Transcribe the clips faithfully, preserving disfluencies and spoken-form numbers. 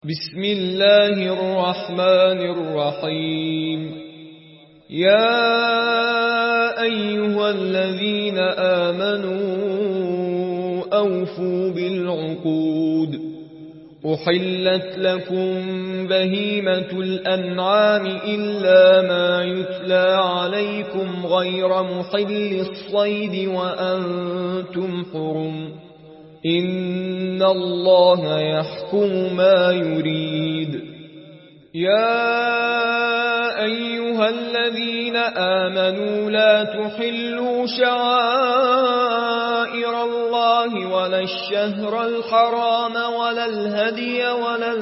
بسم الله الرحمن الرحيم. يا أيها الذين آمنوا أوفوا بالعقود. أحلت لكم بهيمة الأنعام إلا ما يتلى عليكم غير محل الصيد وأنتم حرم. إن الله يحكم ما يريد. يا أيها الذين آمنوا لا تحلوا شعائر الله ولا الشهر الحرام ولا الهدي ولا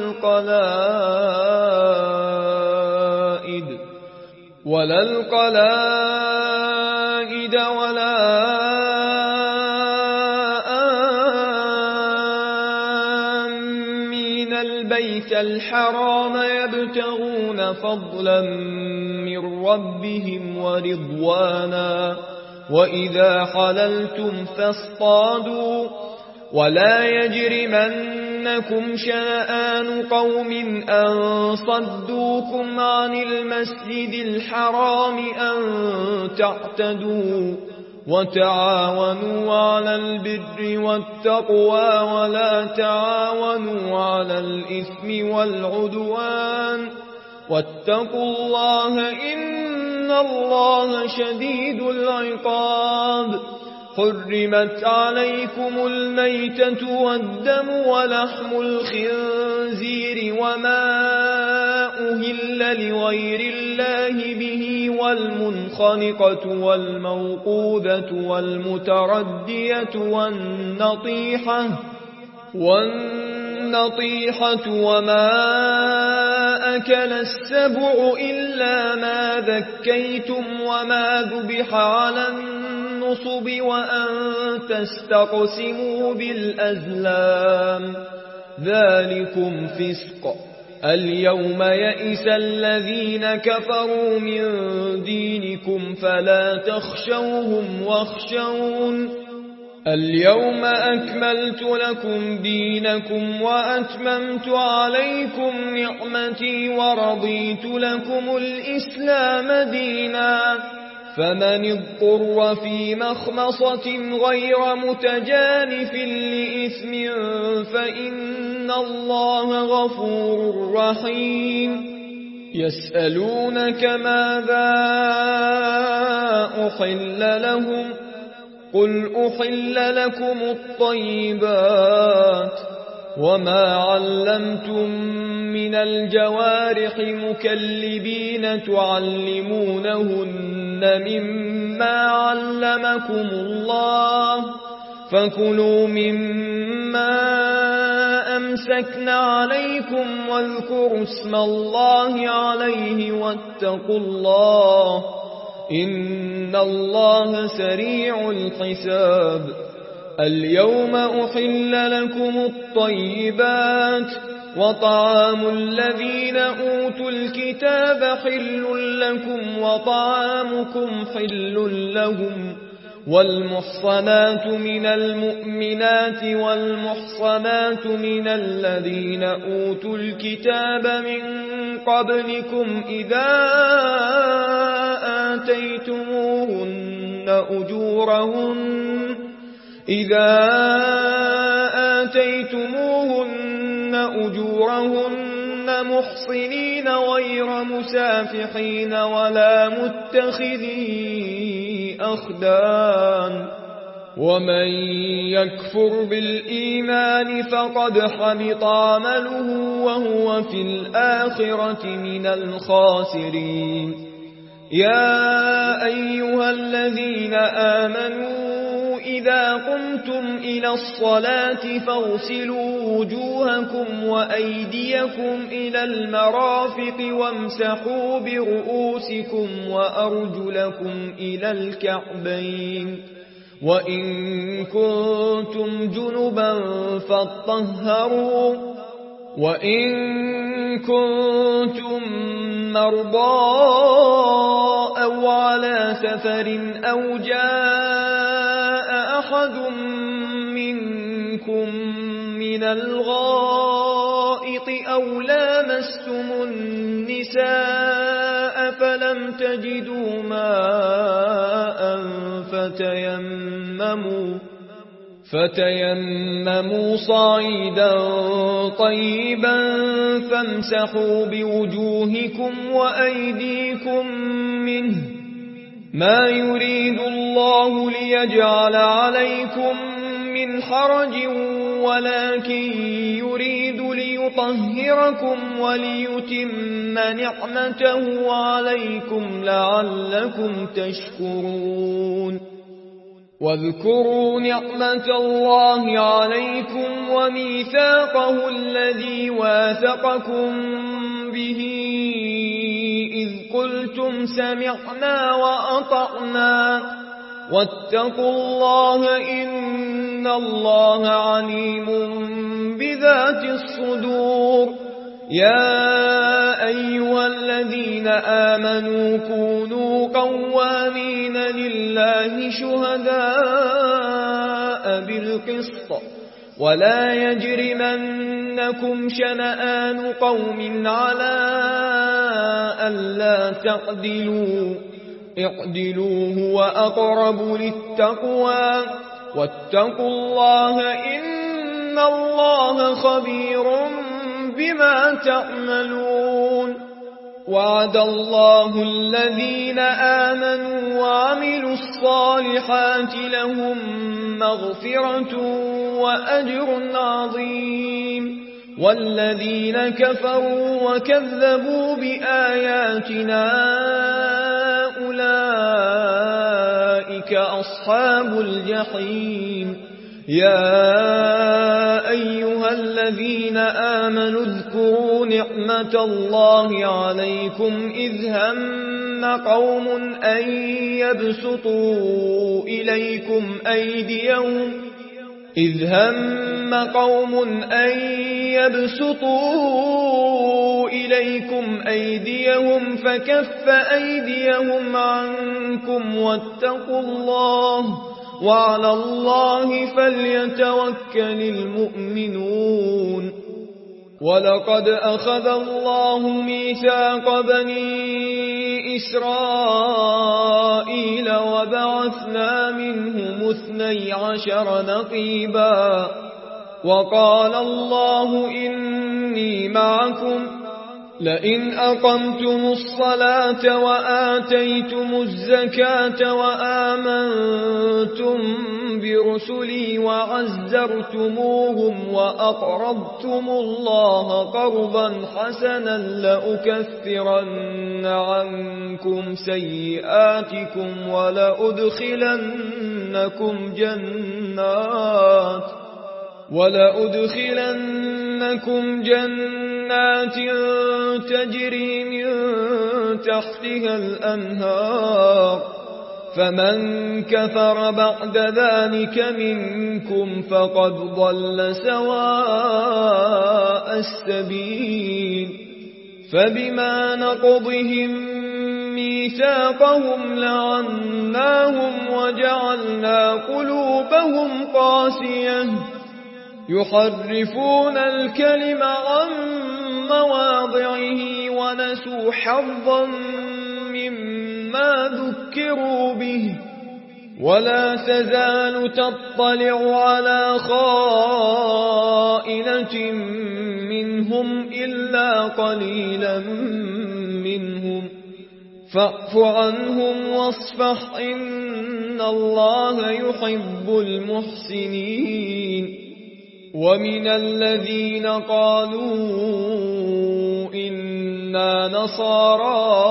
القلائد ولا القلائد ولا البيت الحرام يبتغون فضلا من ربهم ورضوانا. وإذا حللتم فاصطادوا ولا يجرمنكم شنآن قوم أن صدوكم عن المسجد الحرام أن تعتدوا. وتعاونوا على البر والتقوى ولا تعاونوا على الإثم والعدوان واتقوا الله إن الله شديد العقاب. حرمت عليكم الميتة والدم ولحم الخنزير وما أهل لغير الله به والمنخنقة والموقوذة والمتردية والنطيحة والنطيحة وما أكل السبع إلا ما ذكيتم وما ذبح على النصب وأن تستقسموا بالأزلام ذلكم فسق. اليوم يئس الذين كفروا من دينكم فلا تخشوهم واخشون. اليوم أكملت لكم دينكم وأتممت عليكم نعمتي ورضيت لكم الإسلام دينا. فمن اضطر في مخمصة غير متجانف لإثم فإن الله غفور رحيم. يسألونك ماذا أحل لهم قل أحل لكم الطيبات وما علمتم من الجوارح مكلبين تعلمونهن مما علمكم الله فكلوا مما أمسكن عليكم واذكروا اسم الله عليه واتقوا الله إن الله سريع الحساب. اليوم أحل لكم الطيبات وطعام الذين أوتوا الكتاب حل لكم وطعامكم حل لهم. والمحصنات من المؤمنات والمحصنات من الذين أوتوا الكتاب من قبلكم إذا آتيتموهن أجورهن إذا آتيتموهن أجورهن محصنين غير مسافحين ولا متخذي أخدان. ومن يكفر بالإيمان فقد حبط عمله وهو في الآخرة من الخاسرين. يا أيها الذين آمنوا إذا قمتم إلى الصلاة فاغسلوا وجوهكم وأيديكم إلى المرافق وامسحوا برؤوسكم وأرجلكم إلى الكعبين. وإن كنتم جنبا فاطهروا وإن كنتم مرضى أو على سفر أو جاء أحد منكم من الغائط أو لامستم النساء فلم تجدوا ماء فتيمموا فتيمموا صعيدا طيبا فامسحوا بوجوهكم وأيديكم منه ما يريد الله ليجعل عليكم من حرج ولكن يريد ليطهركم وليتم نعمته عليكم لعلكم تشكرون واذكروا نعمة الله عليكم وميثاقه الذي واثقكم به إذ قلتم سمعنا وأطعنا واتقوا الله إن الله عليم بذات الصدور يا أيها الذين آمنوا كونوا قوامين لله شهداء بالقسط ولا يجرمنكم شنآن قوم على ألا تعدلوا اعدلوا هو أقرب للتقوى واتقوا الله إن الله خبير بما تعملون وعد الله الذين آمنوا وعملوا الصالحات لهم مغفرة وأجر عظيم والذين كفروا وكذبوا بآياتنا أولئك أصحاب الجحيم يا أيها الذين آمنوا اذكروا نعمة الله عليكم إذ هم قوم أن يبسطوا إليكم أيديهم إذ هم قوم أن يبسطوا إليكم أيديهم فكف أيديهم عنكم واتقوا الله وعلى الله فليتوكل المؤمنون ولقد أخذ الله ميثاق بني إسرائيل وبعثنا منهم اثني عشر نقيبا وقال الله إني معكم لئن أقمتم الصلاة وآتيتم الزكاة وآمنتم برسلي وعزرتموهم وأقرضتم الله قرضا حسنا لأكفرن عنكم سيئاتكم ولأدخلنكم جنات ولأدخلنكم جنات تجري من تحتها الأنهار فمن كفر بعد ذلك منكم فقد ضل سواء السبيل فبما نقضهم ميثاقهم لعناهم وجعلنا قلوبهم قاسية يحرفون الكلم عن مواضعه ونسوا حظا مما ذكروا به ولا تزال تطلع على خائنة منهم إلا قليلا منهم فاعف عنهم واصفح إن الله يحب المحسنين ومن الذين قالوا إنا نصارى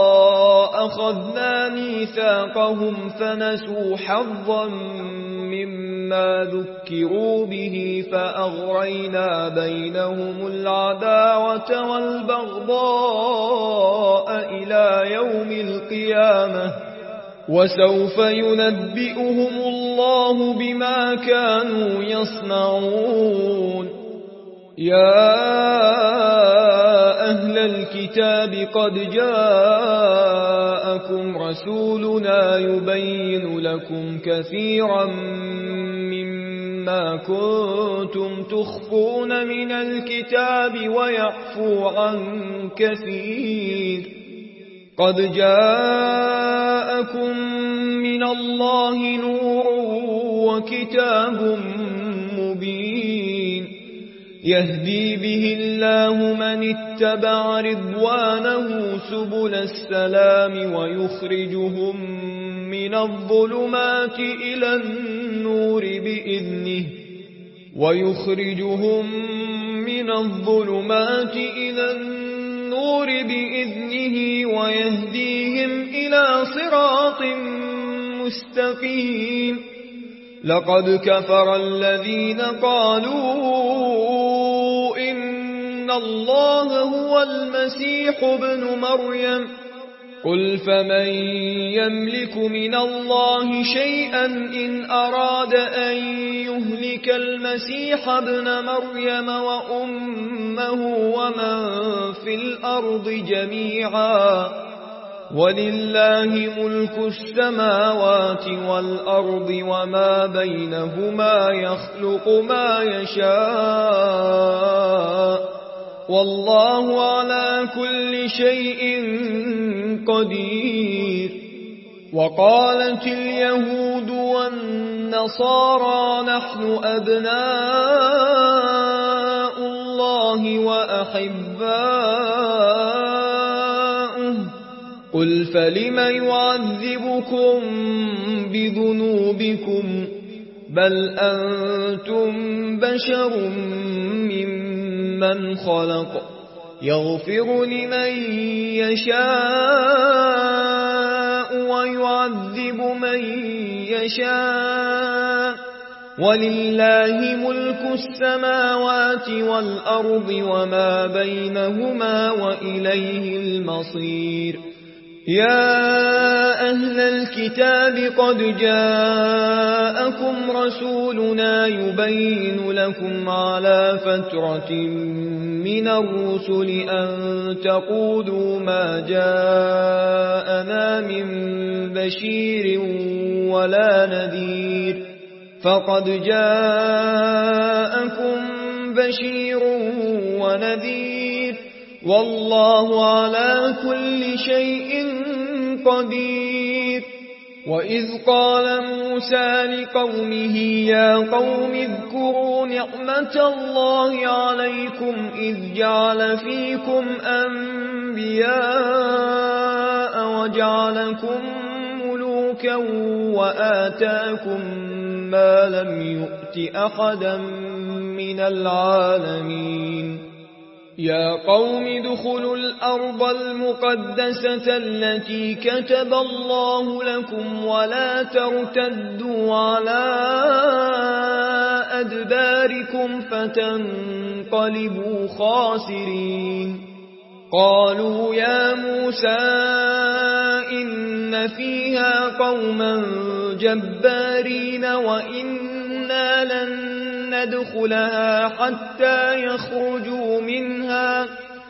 أخذنا ميثاقهم فنسوا حظا مما ذكروا به فأغرينا بينهم العداوة والبغضاء إلى يوم القيامة وسوف ينبئهم الله بما كانوا يصنعون يا أهل الكتاب قد جاءكم رسولنا يبين لكم كثيرا مما ما كنتم تخفون من الكتاب ويعفو عن كثير. قد جاءكم من الله نور وكتاب مبين يهدي به الله من اتبع رضوانه سبل السلام ويخرجهم من الظلمات إلى النور بإذنه ويخرجهم من الظلمات إلى النور بإذنه ويهديهم إلى صراط مستقيم. لقد كفر الذين قالوا إن الله هو المسيح ابن مريم قل فمن يملك من الله شيئا إن أراد أن يهلك المسيح ابن مريم وأمه ومن في الأرض جميعا ولله ملك السماوات والأرض وما بينهما يخلق ما يشاء والله على كل شيء قدير. وقالت اليهود والنصارى نحن أبناء الله وأحباؤه قل فلم يعذبكم بذنوبكم بل أنتم بشر ممن خلق يغفر لمن يشاء ويعذب من يشاء ولله ملك السماوات والأرض وما بينهما وإليه المصير. يا أهل الكتاب قد جاءكم رسولنا يبين لكم على فترة من الرسل أن تقولوا ما جاءنا من بشير ولا نذير فقد جاءكم بشير ونذير والله على كل شيء قدير. وإذ قال موسى لقومه يا قوم اذكروا نعمة الله عليكم إذ جعل فيكم أنبياء وجعلكم ملوكا وآتاكم ما لم يؤت أحدا من العالمين. يا قوم ادخلوا الأرض المقدسة التي كتب الله لكم ولا ترتدوا على أدباركم فتنقلبوا خاسرين. قالوا يا موسى إن فيها قوما جبارين وإنا لن ندخلها حتى يخرجوا منها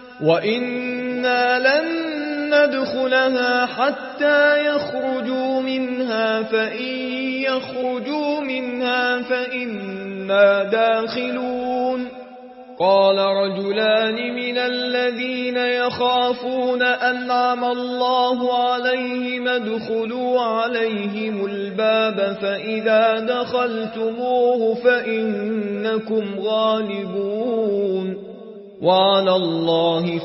وإنا لن ندخلها حتى يخرجوا منها فإن يخرجوا منها فإنا داخلون. قال رجلان من الذين يخافون أنعم الله عليهم ادخلوا عليهم الباب فإذا دخلتموه فإنكم غالبون وعلى الله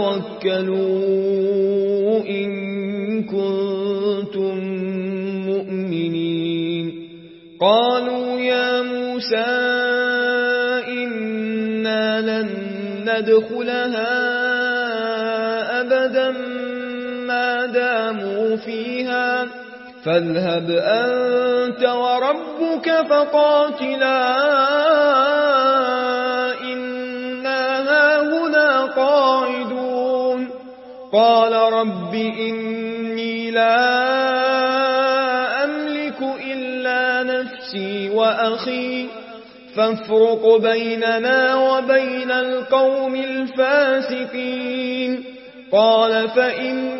فتوكلوا إن كنتم مؤمنين. قالوا يا موسى إنا لن ندخلها أبدا ما داموا فيها فاذهب أنت وربك فقاتلا إنا هاهنا قاعدون. قال رب إني لا أملك إلا نفسي وأخي فافرق بيننا وبين القوم الفاسقين. قال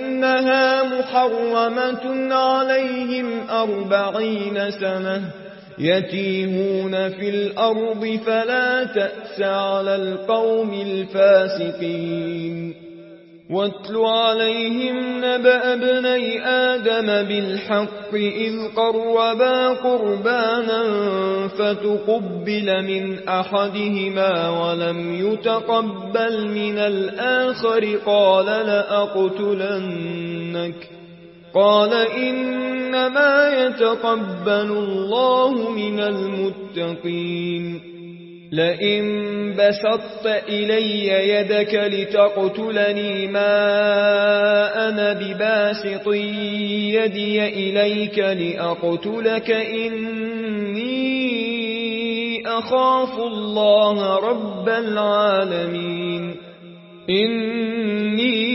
فإنها محرمة عليهم أربعين سنة يتيهون في الأرض فلا تأس على القوم الفاسقين واتل عليهم نبأ ابني آدم بالحق إذ قربا قربانا فتقبل من أحدهما ولم يتقبل من الآخر قال لأقتلنك قال إنما يتقبل الله من المتقين لئن بسطت إلي يدك لتقتلني ما أنا بباسط يدي إليك لأقتلك إني أخاف الله رب العالمين إني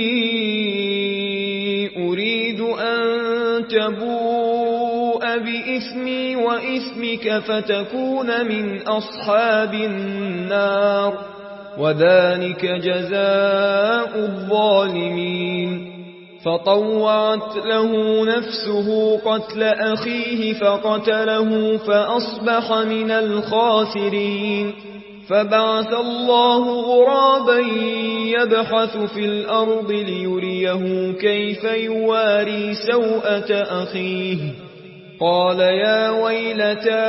أريد أن تبوء بإثمي وإثمك فتكون من أصحاب النار وذلك جزاء الظالمين فطوعت له نفسه قتل أخيه فقتله فأصبح من الخاسرين فبعث الله غرابا يبحث في الأرض ليريه كيف يواري سوءة أخيه قال يا ويلتى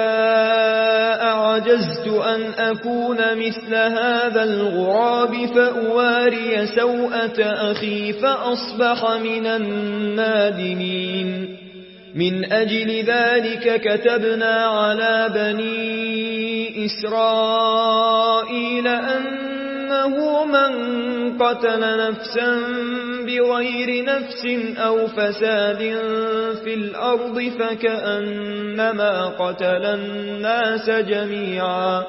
أعجزت أن أكون مثل هذا الغراب فأواري سوءة أخي فأصبح من النادمين من أجل ذلك كتبنا على بني إسرائيل أنه من قتل نفسا بغير نفس أو فساد في الأرض فكأنما قتل الناس جميعا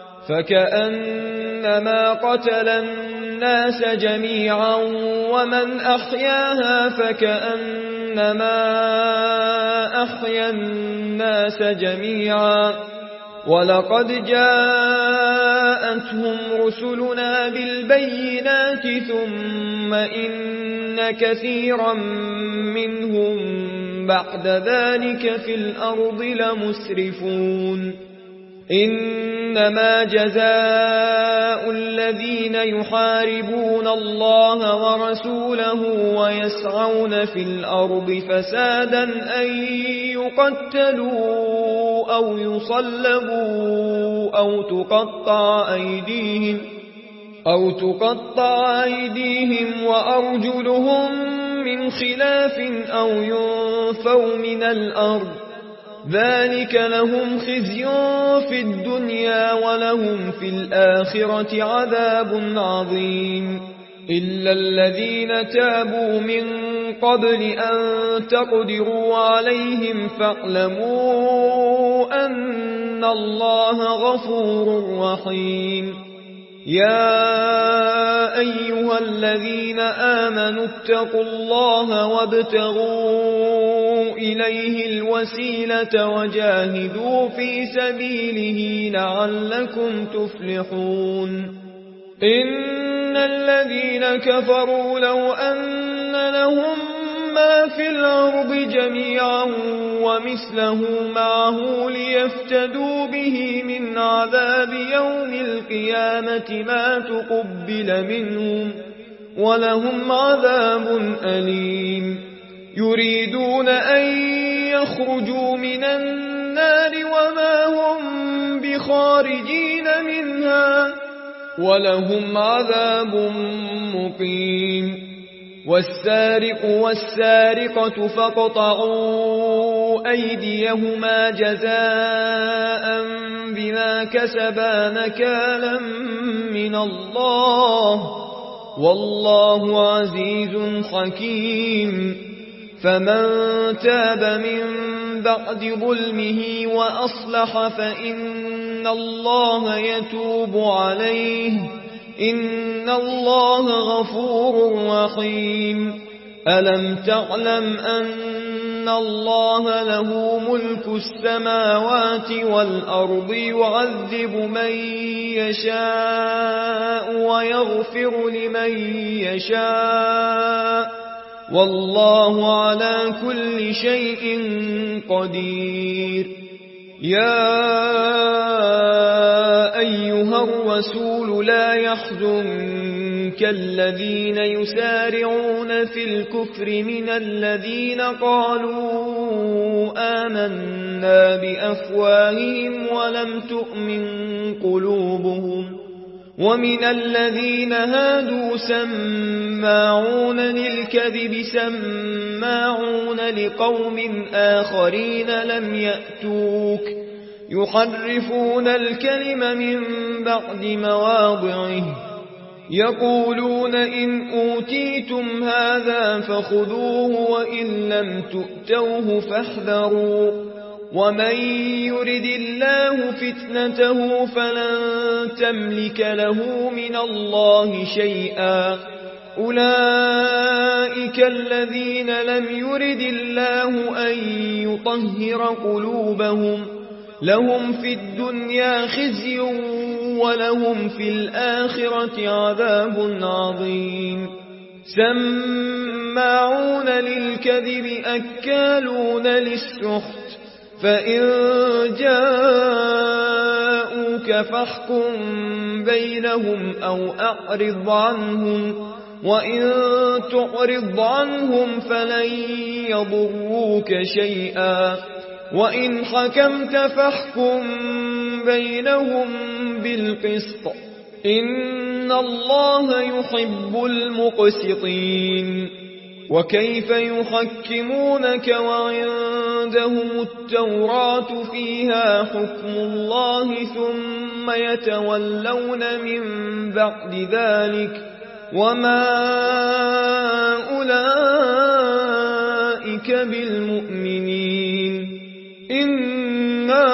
فكأنما قتل الناس جميعا ومن أحياها فكأنما أحيا الناس جميعا ولقد جاءتهم رسلنا بالبينات ثم إن كثيرا منهم بعد ذلك في الأرض لمسرفون إنما جزاء الذين يحاربون الله ورسوله ويسعون في الأرض فسادا أن يقتلوا أو يصلبوا أو تقطع أيديهم أو تقطع أيديهم وأرجلهم من خلاف أو ينفوا من الأرض ذلك لهم خزي في الدنيا ولهم في الآخرة عذاب عظيم إلا الذين تابوا من قبل أن تقدروا عليهم فاعلموا أن الله غفور رحيم يا أيها الذين آمنوا اتقوا الله وابتغوا إليه الوسيلة وجاهدوا في سبيله لعلكم تفلحون إن الذين كفروا لو أن لهم ما في الأرض جميعا ومثله معه ليفتدوا به من عذاب يوم القيامة ما تقبل منهم ولهم عذاب أليم يريدون أن يخرجوا من النار وما هم بخارجين منها ولهم عذاب مقيم والسارق والسارقة فاقطعوا أيديهما جزاء بما كسبا نكالا من الله والله عزيز حكيم فمن تاب من بعد ظلمه وأصلح فإن الله يتوب عليه إن الله غفور رحيم ألم تعلم أن الله له ملك السماوات والأرض يعذب من يشاء ويغفر لمن يشاء والله على كل شيء قدير يا أيها الرسول لا يحزنك الذين يسارعون في الكفر من الذين قالوا آمنا بأفواههم ولم تؤمن قلوبهم ومن الذين هادوا سماعون للكذب سماعون لقوم آخرين لم يأتوك يحرفون الكلم من بعد مواضعه يقولون إن أوتيتم هذا فخذوه وإن لم تؤتوه فاحذروا ومن يرد الله فتنته فلن تملك له من الله شيئا أولئك الذين لم يرد الله أن يطهر قلوبهم لهم في الدنيا خزي ولهم في الآخرة عذاب عظيم سماعون للكذب أكالون للسحت فإن جاءوك فاحكم بينهم أو أعرض عنهم وإن تعرض عنهم فلن يضروك شيئا وإن حكمت فاحكم بينهم بالقسط إن الله يحب المقسطين وكيف يحكمونك وعندهم التوراة فيها حكم الله ثم يتولون من بعد ذلك وما أولئك بالمؤمنين إنا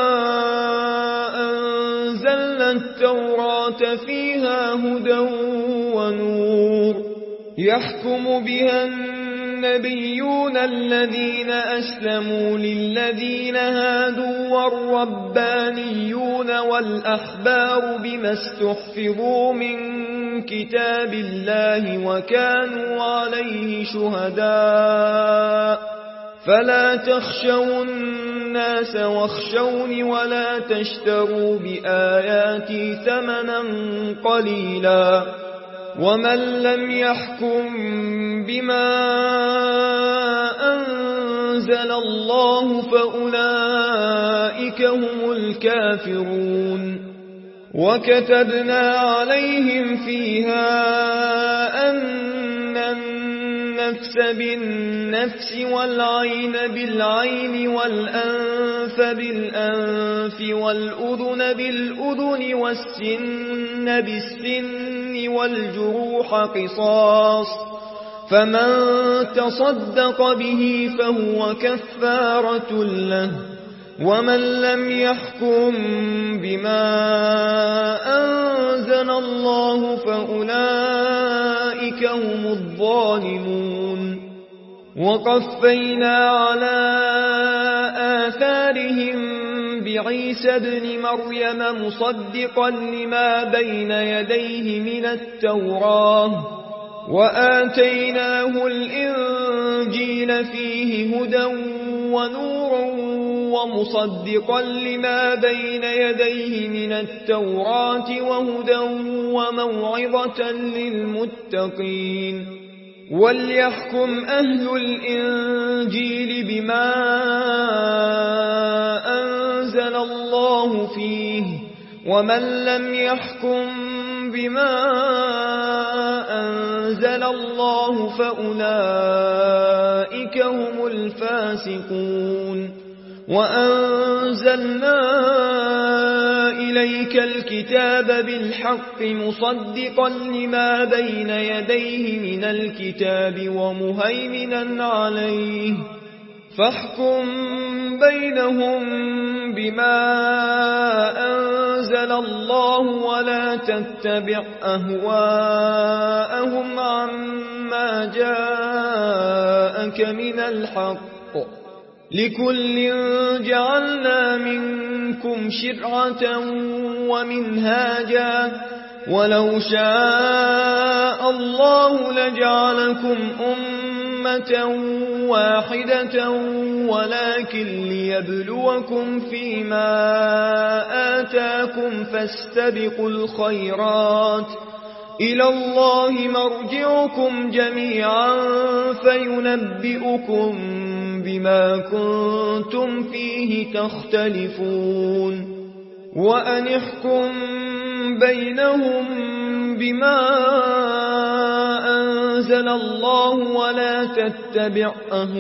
أنزلنا التوراة فيها هدى ونور يحكم بها النبيون الذين أسلموا للذين هادوا والربانيون والأحبار بما استحفظوا من كتاب الله وكانوا عليه شهداء فلا تخشوا الناس واخشوني ولا تشتروا بآياتي ثمنا قليلا ومن لم يحكم بما أنزل الله فأولئك هم الكافرون وكتبنا عليهم فيها أن النفس بالنفس والعين بالعين والأنف بالأنف والأذن بالأذن والسن بالسن والجروح قصاص فمن تصدق به فهو كفارة له ومن لم يحكم بما أنزل الله فأولئك هم الظالمون وقفينا على آثارهم بعيسى ابن مريم مصدقا لما بين يديه من التوراة وآتيناه الإنجيل فيه هدى ونور ومصدقا لما بين يديه من التوراة وهدى وموعظة للمتقين وليحكم أهل الإنجيل بما أنزل الله فيه ومن لم يحكم بما أنزل الله فأولئك هم الفاسقون وأنزلنا إليك الكتاب بالحق مصدقا لما بين يديه من الكتاب ومهيمنا عليه فاحكم بينهم بما أنزل الله ولا تتبع أهواءهم عما جاءك من الحق لكل جعلنا منكم شرعة ومنهاجا ولو شاء الله لجعلكم أمة واحدة ولكن ليبلوكم فيما آتاكم فاستبقوا الخيرات إلى الله مرجعكم جميعا فينبئكم بما كنتم فيه تختلفون وأن احكم بينهم بما أنزل الله ولا تتبع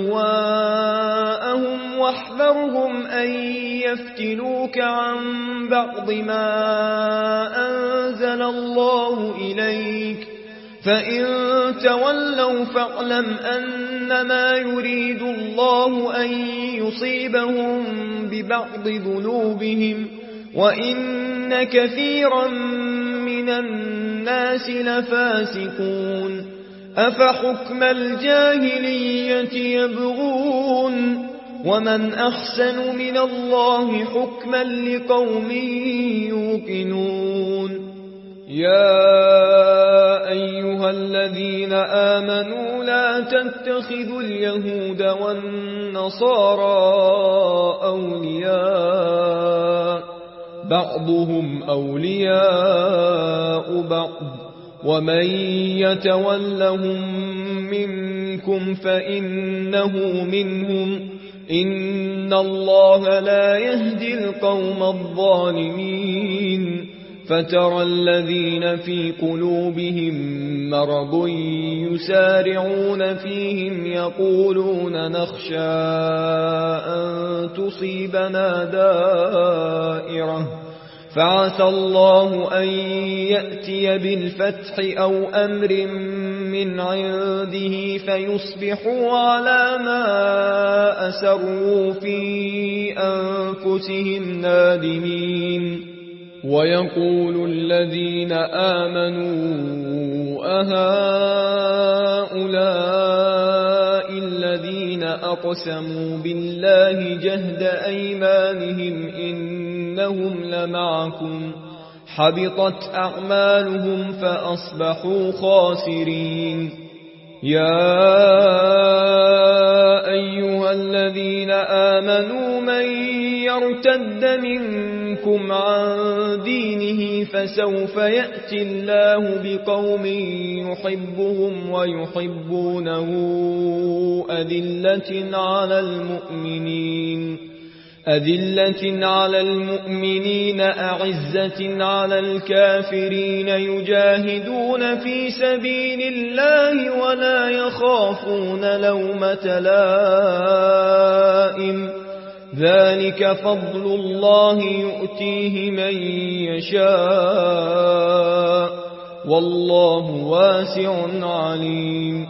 أهواءهم واحذرهم أن يفتنوك عن بعض ما أنزل الله إليك فإن تولوا فاعلم أنما يريد الله أن يصيبهم ببعض ذنوبهم وإن كثيرا من الناس لفاسقون أفحكم الجاهلية يبغون ومن أحسن من الله حكما لقوم يوقنون يا أيها الذين آمنوا لا تتخذوا اليهود والنصارى أولياء بعضهم أولياء بعض ومن يتولهم منكم فإنه منهم إن الله لا يهدي القوم الظالمين فترى الذين في قلوبهم مرض يسارعون فيهم يقولون نخشى أن تصيبنا دائرة فعسى الله أن يأتي بالفتح أو أمر من عنده فيصبحوا على ما أسروا في أنفسهم نادمين ويقول الذين آمنوا أهؤلاء الذين أقسموا بالله جهد أيمانهم إنهم لمعكم حبطت أعمالهم فأصبحوا خاسرين يا أيها الذين آمنوا من يرتد منكم عن دينه فسوف يأتي الله بقوم يحبهم ويحبونه أذلة على المؤمنين أذلة على المؤمنين أعزة على الكافرين يجاهدون في سبيل الله ولا يخافون لومة لائم ذلك فضل الله يؤتيه من يشاء والله واسع عليم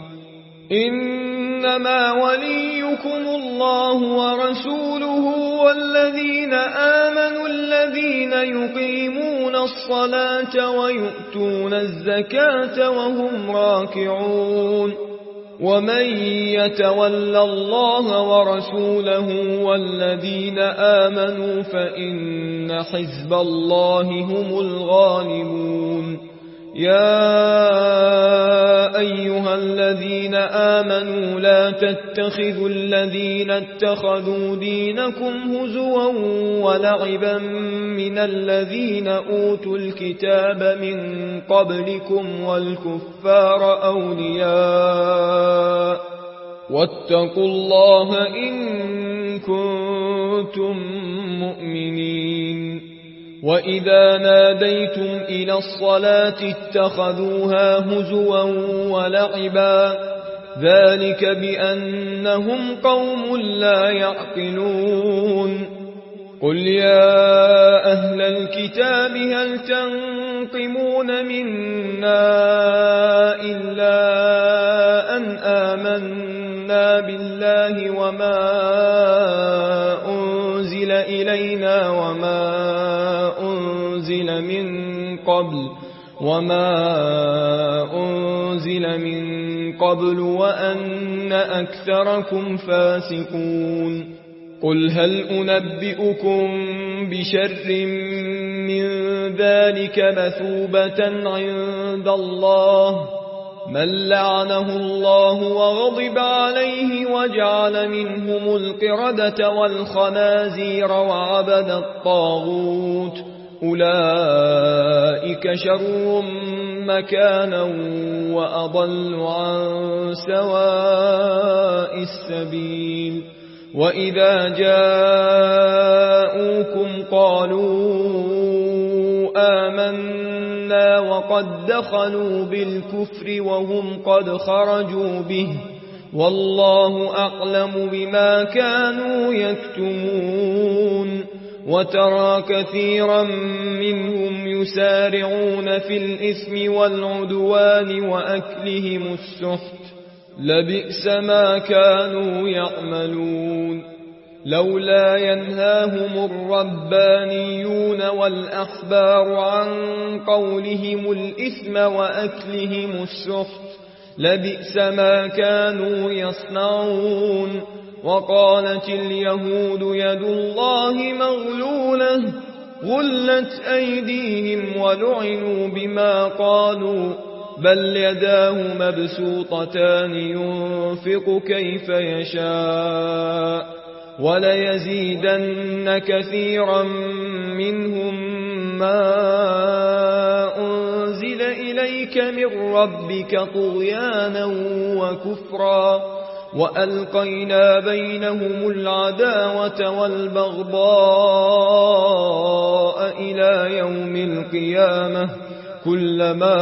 إنما وليكم الله ورسوله والذين آمنوا الذين يقيمون الصلاة ويؤتون الزكاة وهم راكعون ومن يتول الله ورسوله والذين آمنوا فإن حزب الله هم الغالبون يا أيها الذين آمنوا لا تتخذوا الذين اتخذوا دينكم هزوا ولعبا من الذين أوتوا الكتاب من قبلكم والكفار أولياء واتقوا الله إن كنتم مؤمنين وإذا ناديتم إلى الصلاة اتخذوها هزوا ولعبا ذلك بأنهم قوم لا يعقلون قل يا أهل الكتاب هل تنقمون منا إلا أن آمنا بالله وما أنزل إلينا وما أنزل من قبل وما أنزل من قبل وأن أكثركم فاسقون قل هل أنبئكم بشر من ذلك مثوبة عند الله من لعنه الله وغضب عليه وجعل منهم القردة والخنازير وعبد الطاغوت أولئك شر مكانا وأضل عن سواء السبيل وإذا جاءوكم قالوا آمنا وقد دخلوا بالكفر وهم قد خرجوا به والله أعلم بما كانوا يكتمون وترى كثيرا منهم يسارعون في الإثم والعدوان وأكلهم السحت لبئس ما كانوا يعملون لولا ينهاهم الربانيون والأحبار عن قولهم الإثم وأكلهم السحت لبئس ما كانوا يصنعون وقالت اليهود يد الله مغلولة غلت أيديهم ولعنوا بما قالوا بل يداه مبسوطتان ينفق كيف يشاء وليزيدن كثيرا منهم ما أنزل إليك من ربك طغيانا وكفرا وألقينا بينهم العداوة والبغضاء إلى يوم القيامة كلما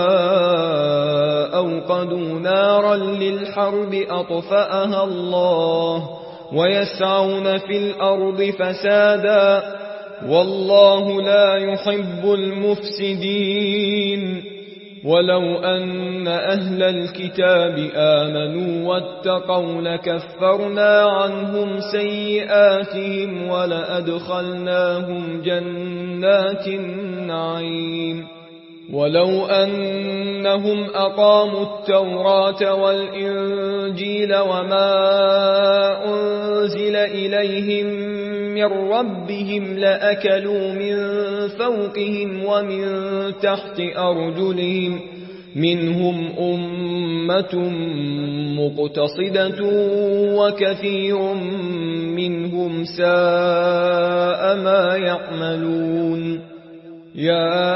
أوقدوا نارا للحرب أطفأها الله ويسعون في الأرض فسادا والله لا يحب المفسدين ولو أن أهل الكتاب آمنوا واتقوا لكفرنا عنهم سيئاتهم ولأدخلناهم جنات النعيم ولو أنهم أقاموا التوراة والإنجيل وما أنزل إليهم من ربهم لأكلوا من فوقهم ومن تحت أرجلهم منهم أمة مقتصدة وكثير منهم ساء ما يعملون يا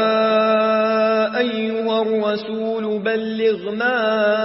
أيها الرسول بلغ ما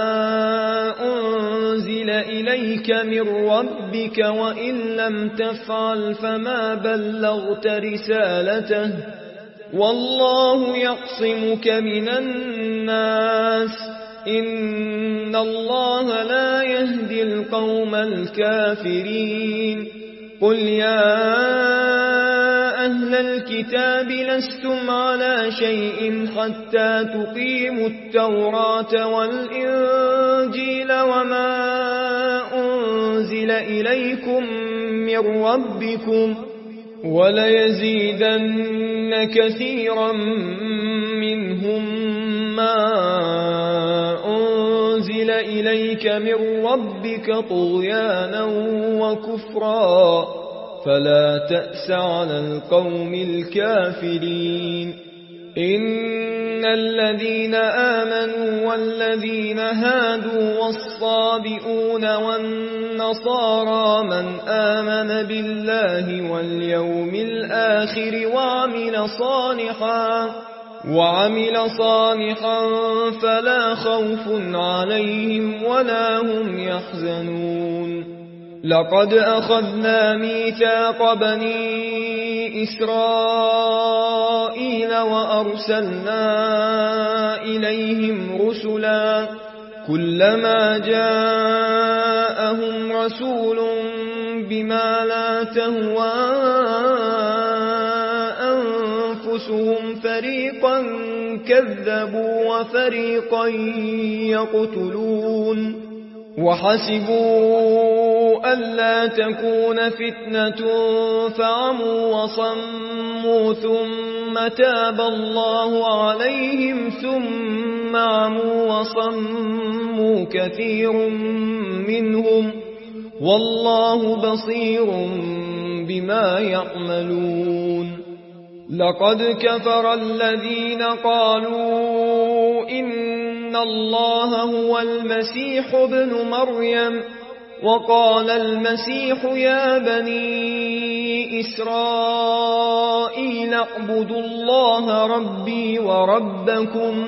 أنزل إليك من ربك وإن لم تفعل فما بلغت رسالته والله يعصمك من الناس إن الله لا يهدي القوم الكافرين قل يا أهل الكتاب لستم على شيء حتى تقيموا التوراة والإنجيل وما أنزل إليكم من ربكم وليزيدن كثيرا منهم ما أنزل إليك من ربك طغيانا وكفرا فلا تأس على القوم الكافرين إن الذين آمنوا والذين هادوا والصابئون والنصارى من آمن بالله واليوم الآخر وعمل صالحا وعمل صالحا فلا خوف عليهم ولا هم يحزنون لقد أخذنا ميثاق بني إسرائيل وأرسلنا إليهم رسلا كلما جاءهم رسول بما لا تهوى أنفسهم فريقا كذبوا وفريقا يقتلون وحسبوا ألا تكون فتنة فعموا وصموا ثم تاب الله عليهم ثم عموا وصموا كثير منهم والله بصير بما يعملون لقد كفر الذين قالوا إن إن الله هو المسيح ابن مريم. وقال المسيح يا بني إسرائيل اعبدوا الله ربي وربكم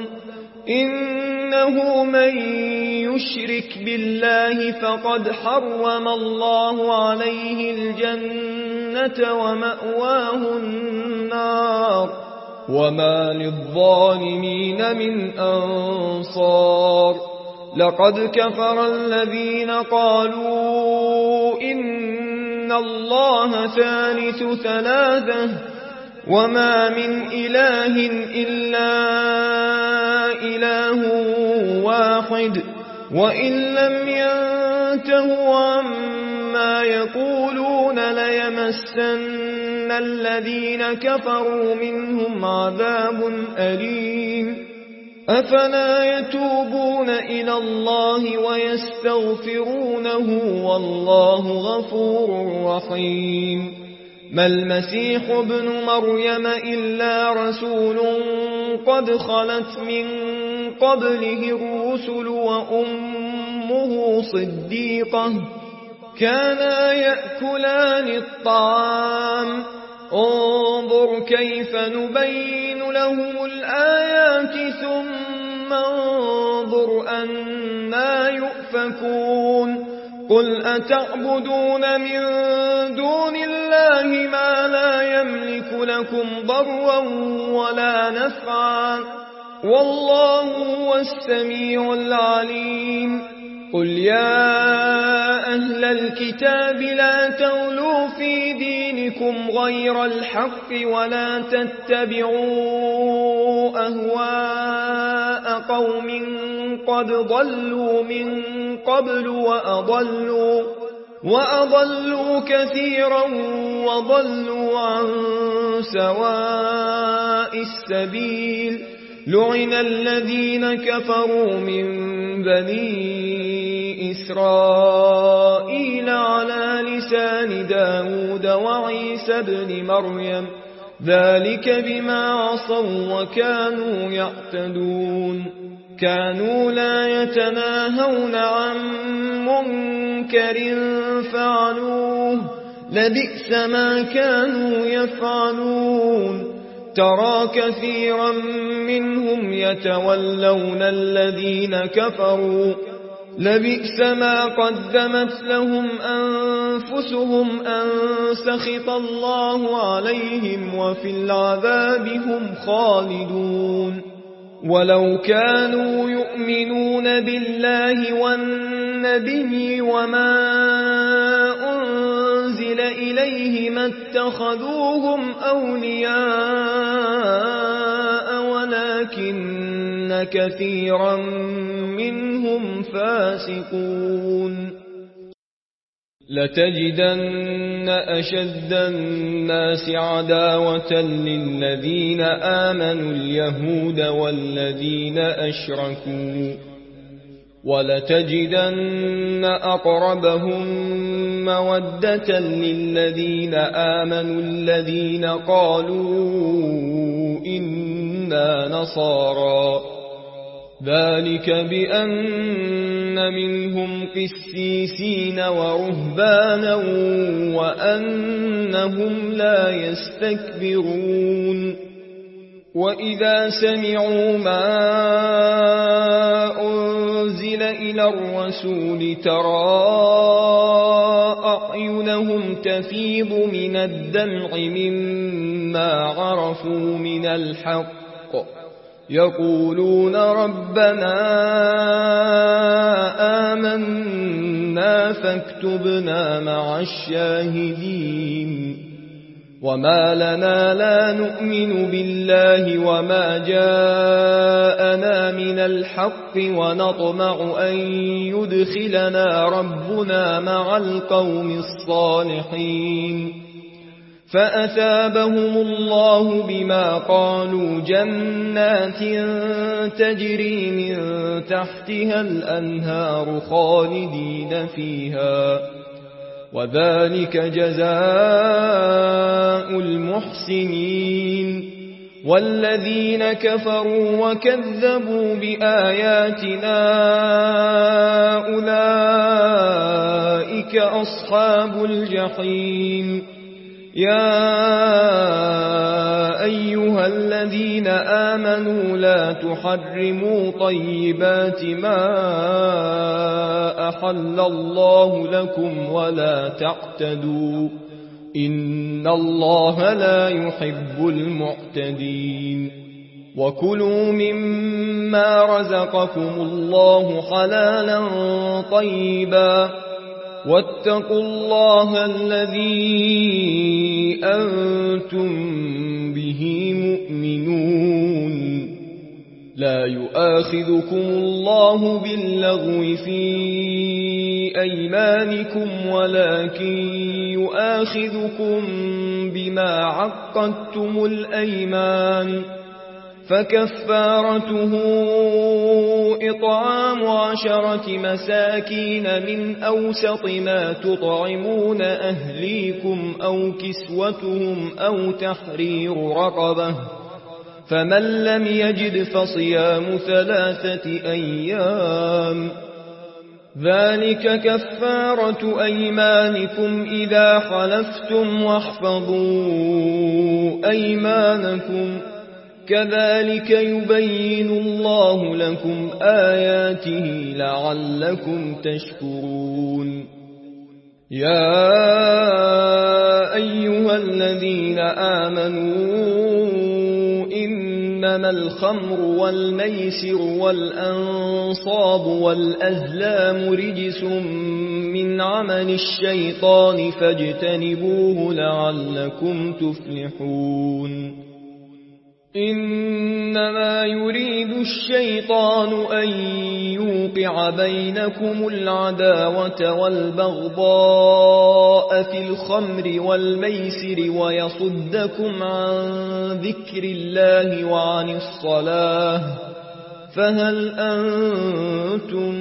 إنه من يشرك بالله فقد حرم الله عليه الجنة ومأواه النار وما للظالمين من أنصار. لقد كفر الذين قالوا إن الله ثالث ثلاثة وما من إله إلا إله واحد وإن لم ينتهوا عما يقولون ليمسن الذين كفروا منهم عذاب أليم. أفلا يتوبون إلى الله ويستغفرونه والله غفور رحيم. ما المسيح ابن مريم إلا رسول قد خلت من قبله الرسل وأمه صديقة كانا يأكلان الطعام انظر كيف نبين لهم الآيات ثم انظر أنا يؤفكون. قل أتعبدون من دون الله ما لا يملك لكم ضرا ولا نفعا والله هو السميع العليم. قل يا أهل الكتاب لا تغلوا في دينكم غير الحق ولا تتبعوا أهواء قوم قد ضلوا من قبل وأضلوا, وأضلوا كثيرا وضلوا عن سواء السبيل. لعن الذين كفروا من بني إسرائيل على لسان داود وعيسى بن مريم ذلك بما عصوا وكانوا يعتدون. كانوا لا يتناهون عن منكر فعلوه لبئس ما كانوا يفعلون. ترى كثيرا منهم يتولون الذين كفروا لبئس ما قدمت لهم أنفسهم أن سخط الله عليهم وفي العذاب هم خالدون. ولو كانوا يؤمنون بالله والنبي وما أنزل إليه ما اتخذوهم أولياء ولكن كثيرا منهم فاسقون. لتجدن أشد الناس عداوة للذين آمنوا اليهود والذين أشركوا ولتجدن أقربهم مودة للذين آمنوا الذين قالوا إنا نصارى ذلك بأن منهم قسيسين ورهبانا وأنهم لا يستكبرون. وإذا سمعوا ما أنزل إلى الرسول ترى أعينهم تفيض من الدمع مما عرفوا من الحق يقولون ربنا آمنا فاكتبنا مع الشاهدين. وما لنا لا نؤمن بالله وما جاءنا من الحق ونطمع أن يدخلنا ربنا مع القوم الصالحين. فأثابهم الله بما قالوا جنات تجري من تحتها الأنهار خالدين فيها وذلك جزاء المحسنين. والذين كفروا وكذبوا بآياتنا أولئك أصحاب الجحيم يا أيها الذين آمنوا لا تحرموا طيبات ما أحل الله لكم ولا تعتدوا إن الله لا يحب المعتدين وكلوا مما رزقكم الله حلالا طيبا واتقوا الله الذي أنتم به مؤمنون لا يؤاخذكم الله باللغو في أيمانكم ولكن يؤاخذكم بما عقدتم الأيمان فكفارته إطعام عشرة مساكين من أوسط ما تطعمون أهليكم أو كسوتهم أو تحرير رقبة فمن لم يجد فصيام ثلاثة أيام ذلك كفارة أيمانكم إذا حلفتم واحفظوا أيمانكم كذلك يبين الله لكم آياته لعلكم تشكرون يا أيها الذين آمنوا إنما الخمر والميسر والأنصاب والأزلام رجس من عمل الشيطان فاجتنبوه لعلكم تفلحون إنما يريد الشيطان أن يوقع بينكم العداوة والبغضاء في الخمر والميسر ويصدكم عن ذكر الله وعن الصلاة فهل أنتم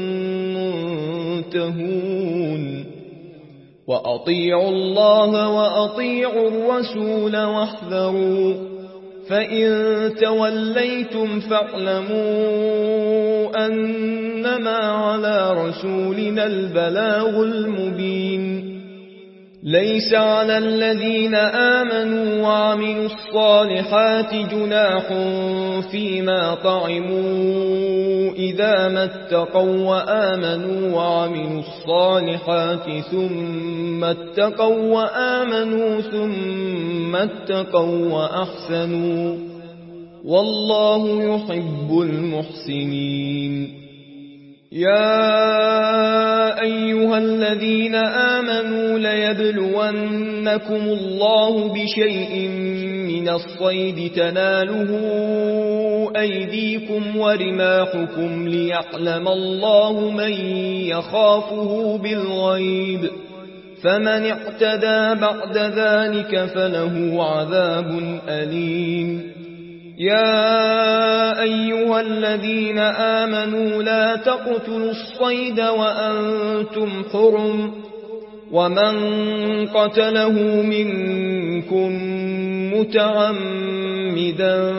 منتهون وأطيعوا الله وأطيعوا الرسول واحذروا فإن توليتم فاعلموا أنما على رسولنا البلاغ المبين ليس على الذين آمنوا وعملوا الصالحات جناح فيما طعموا إذا ما اتقوا وآمنوا وعملوا الصالحات ثم اتقوا وآمنوا ثم اتقوا وأحسنوا والله يحب المحسنين يا أيها الذين آمنوا ليبلونكم الله بشيء من الصيد تناله أيديكم ورماحكم ليعلم الله من يخافه بالغيب فمن اعتدى بعد ذلك فله عذاب أليم يا أيها الذين آمنوا لا تقتلوا الصيد وأنتم حرم ومن قتله منكم متعمدا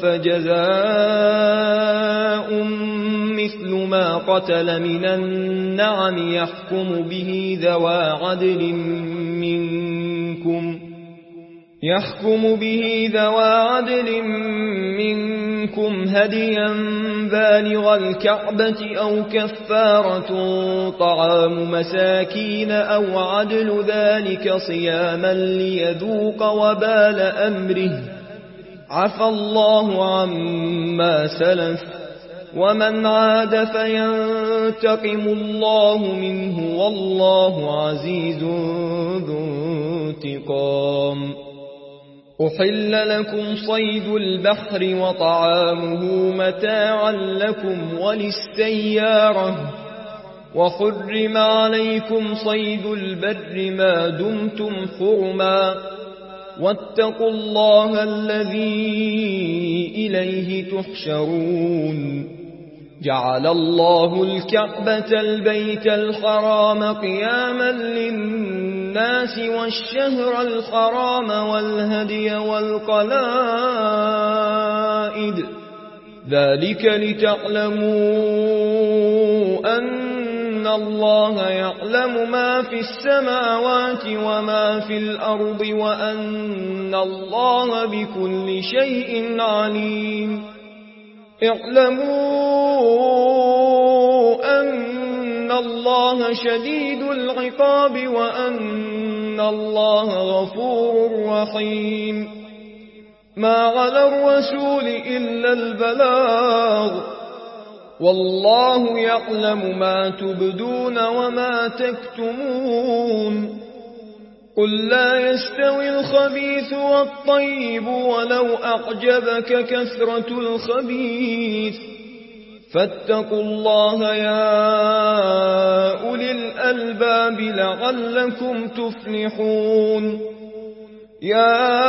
فجزاء مثل ما قتل من النعم يحكم به ذوى عدل منكم يحكم به ذوى عدل منكم هديا بالغ الكعبة أو كفارة طعام مساكين أو عدل ذلك صياما ليذوق وبال أمره عفى الله عما سلف ومن عاد فينتقم الله منه والله عزيز ذو انتقام أحل لكم صيد البحر وطعامه متاعا لكم وللسيارة وحرم عليكم صيد البر ما دمتم حرما واتقوا الله الذي إليه تحشرون جعل الله الكعبة البيت الحرام قياما للناس للناس والشهر الحرام والهدي والقلائد ذلك لتعلموا أن الله يعلم ما في السماوات وما في الأرض وأن الله بكل شيء عليم اعلموا أن الله شديد العقاب وأن الله غفور رحيم ما على الرسول إلا البلاغ والله يعلم ما تبدون وما تكتمون قل لا يستوي الخبيث والطيب ولو أعجبك كثرة الخبيث فاتقوا الله يا أولي الألباب لعلكم تفلحون يا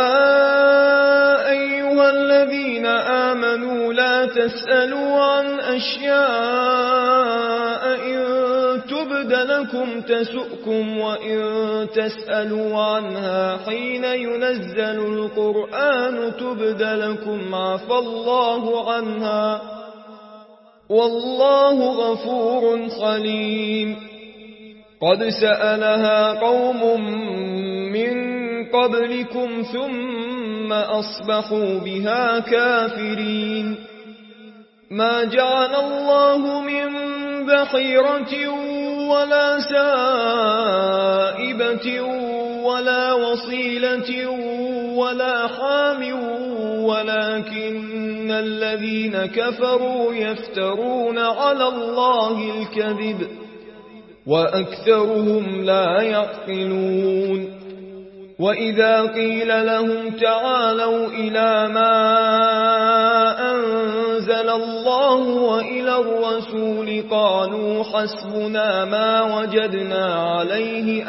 أيها الذين آمنوا لا تسألوا عن أشياء إن تبد لكم تسؤكم وإن تسألوا عنها حين ينزل القرآن تبد لكم عفى الله عنها والله غفور حليم قد سألها قوم من قبلكم ثم أصبحوا بها كافرين ما جعل الله من بحيرة ولا سائبة ولا وصيلة ولا حام ولكن الذين كفروا يفترون على الله الكذب وأكثرهم لا يعقلون وإذا قيل لهم تعالوا إلى ما أنزل الله وإلى الرسول قالوا حسبنا ما وجدنا عليه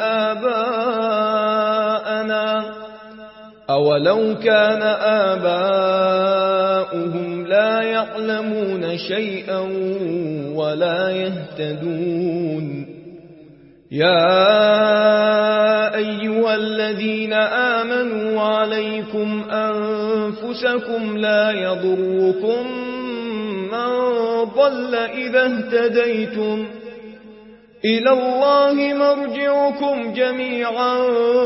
آباءنا أولو كان آباؤهم لا يعلمون شيئا ولا يهتدون يا أيها الذين آمنوا عليكم أنفسكم لا يضركم من ضل إذا اهتديتم إلى الله مرجعكم جميعا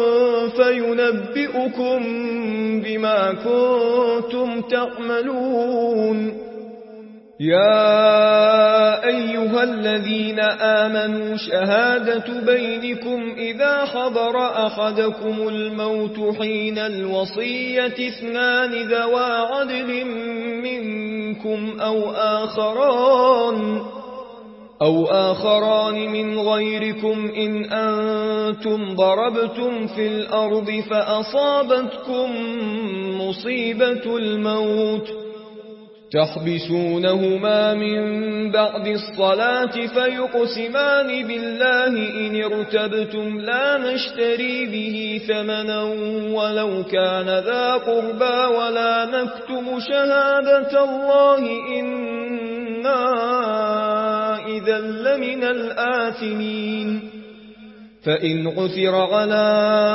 فينبئكم بما كنتم تعملون يا أيها الذين آمنوا شهادة بينكم إذا حضر أحدكم الموت حين الوصية اثنان ذوى عدل منكم أو آخران أو آخران من غيركم إن أنتم ضربتم في الأرض فأصابتكم مصيبة الموت تحبسونهما من بعد الصلاة فيقسمان بالله إن ارتبتم لا نشتري به ثمنا ولو كان ذا قربى ولا نكتم شهادة الله إنا إذا لمن الآثمين فإن عثر على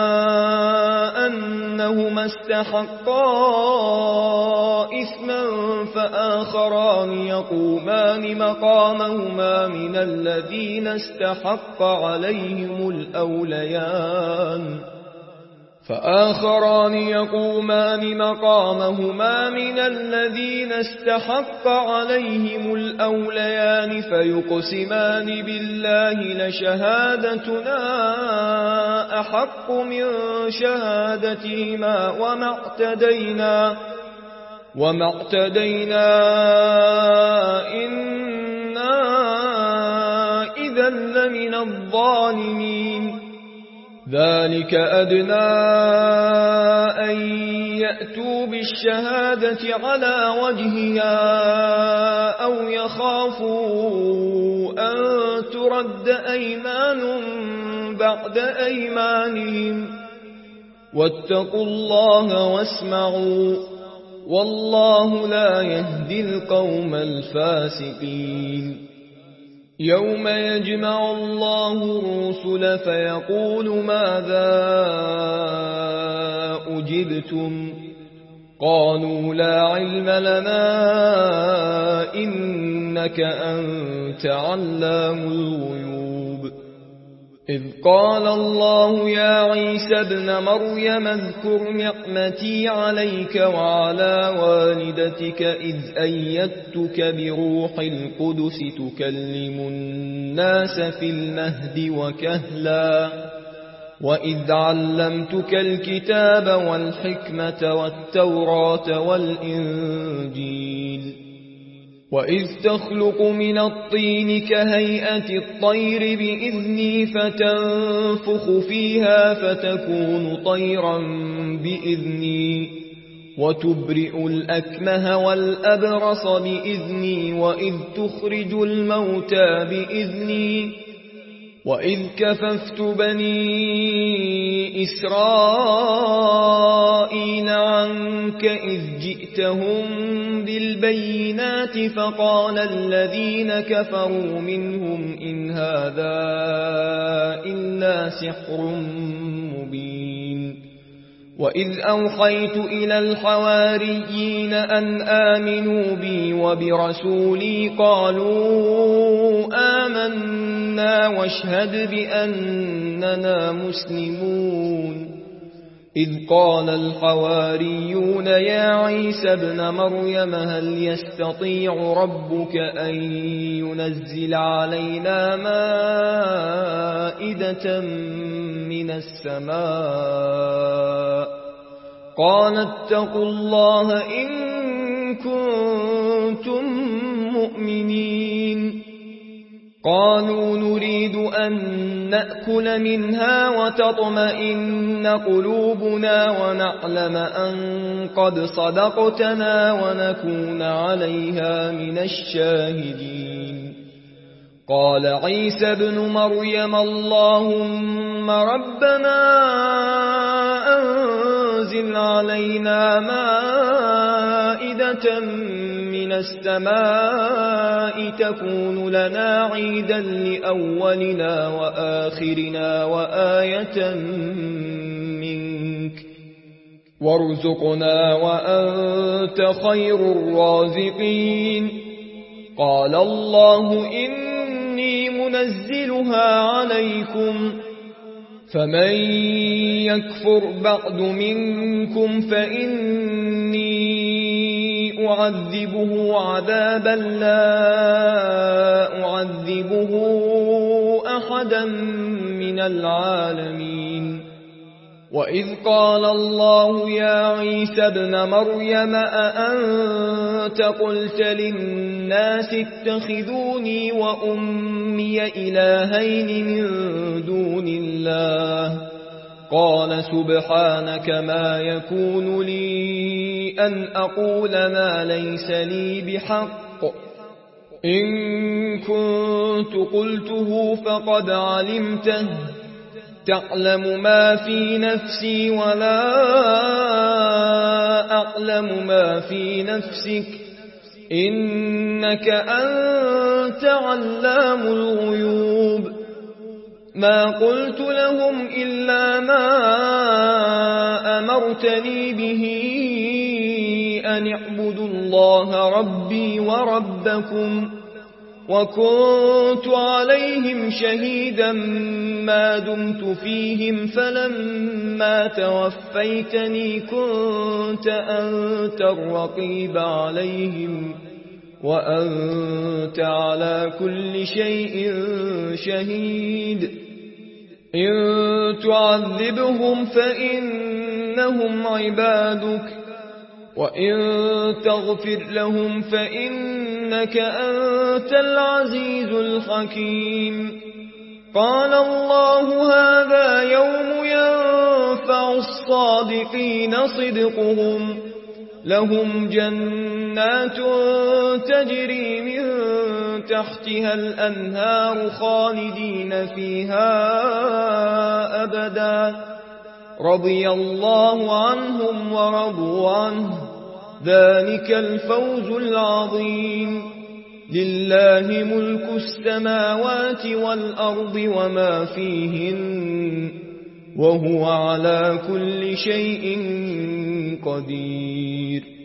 أنهما استحقا إثما فآخران يقومان مقامهما من الذين استحق عليهم الأوليان فآخران يقومان مقامهما من الذين استحق عليهم الأوليان فيقسمان بالله لشهادتنا أحق من شهادتهما وما اعتدينا وما اعتدينا إنا إذا لمن الظالمين ذلك أدنى أن يأتوا بالشهادة على وجهها أو يخافوا أن ترد أيمان بعد أيمانهم واتقوا الله واسمعوا والله لا يهدي القوم الفاسقين يوم يجمع الله الرسل فيقول ماذا أجبتم قالوا لا علم لنا إنك أنت علام الغيوب إذ قال الله يا عيسى ابن مريم اذكر نعمتي عليك وعلى والدتك إذ أيدتك بروح القدس تكلم الناس في المهد وكهلا وإذ علمتك الكتاب والحكمة والتوراة والإنجيل وإذ تخلق من الطين كهيئة الطير بإذني فتنفخ فيها فتكون طيرا بإذني وتبرئ الأكمه والأبرص بإذني وإذ تخرج الموتى بإذني وإذ كففت بني إسرائيل عنك إذ جئتهم بالبينات فقال الذين كفروا منهم إن هذا إلا سحر مبين وإذ أوحيت إلى الحواريين أن آمنوا بي وبرسولي قالوا آمنا واشهد بأننا مسلمون إذ قال الحواريون يا عيسى ابن مريم هل يستطيع ربك أن ينزل علينا مائدة من السماء قال اتقوا الله إن كنتم مؤمنين قالوا نريد أن نأكل منها وتطمئن قلوبنا ونعلم أن قد صدقتنا ونكون عليها من الشاهدين قال عيسى ابن مريم اللهم ربنا أنزل علينا مائدة من السماء تكون لنا عيدا لأولنا وآخرنا وآية منك وارزقنا وأنت خير الرازقين قال الله إني منزلها عليكم فمن يكفر بعد منكم فإني أعذبه عذابا لا أعذبه أحدا من العالمين وإذ قال الله يا عيسى ابن مريم أأنت قلت للناس اتخذوني وأمي إلهين من دون الله قال سبحانك ما يكون لي أن أقول ما ليس لي بحق إن كنت قلته فقد علمته تعلم ما في نفسي ولا أعلم ما في نفسك إنك أنت علام الغيوب ما قلت لهم إلا ما أمرتني به أن اعبدوا الله ربي وربكم وكنت عليهم شهيدا ما دمت فيهم فلما توفيتني كنت أنت الرقيب عليهم وأنت على كل شيء شهيد إن تعذبهم فإنهم عبادك وإن تغفر لهم فإنك أنت العزيز الحكيم قال الله هذا يوم ينفع الصادقين صدقهم لهم جنات تجري من تحتها الأنهار خالدين فيها أبدا رضي الله عنهم ورضوا عنه ذلك الفوز العظيم لله ملك السماوات والأرض وما فيهن وهو على كل شيء قدير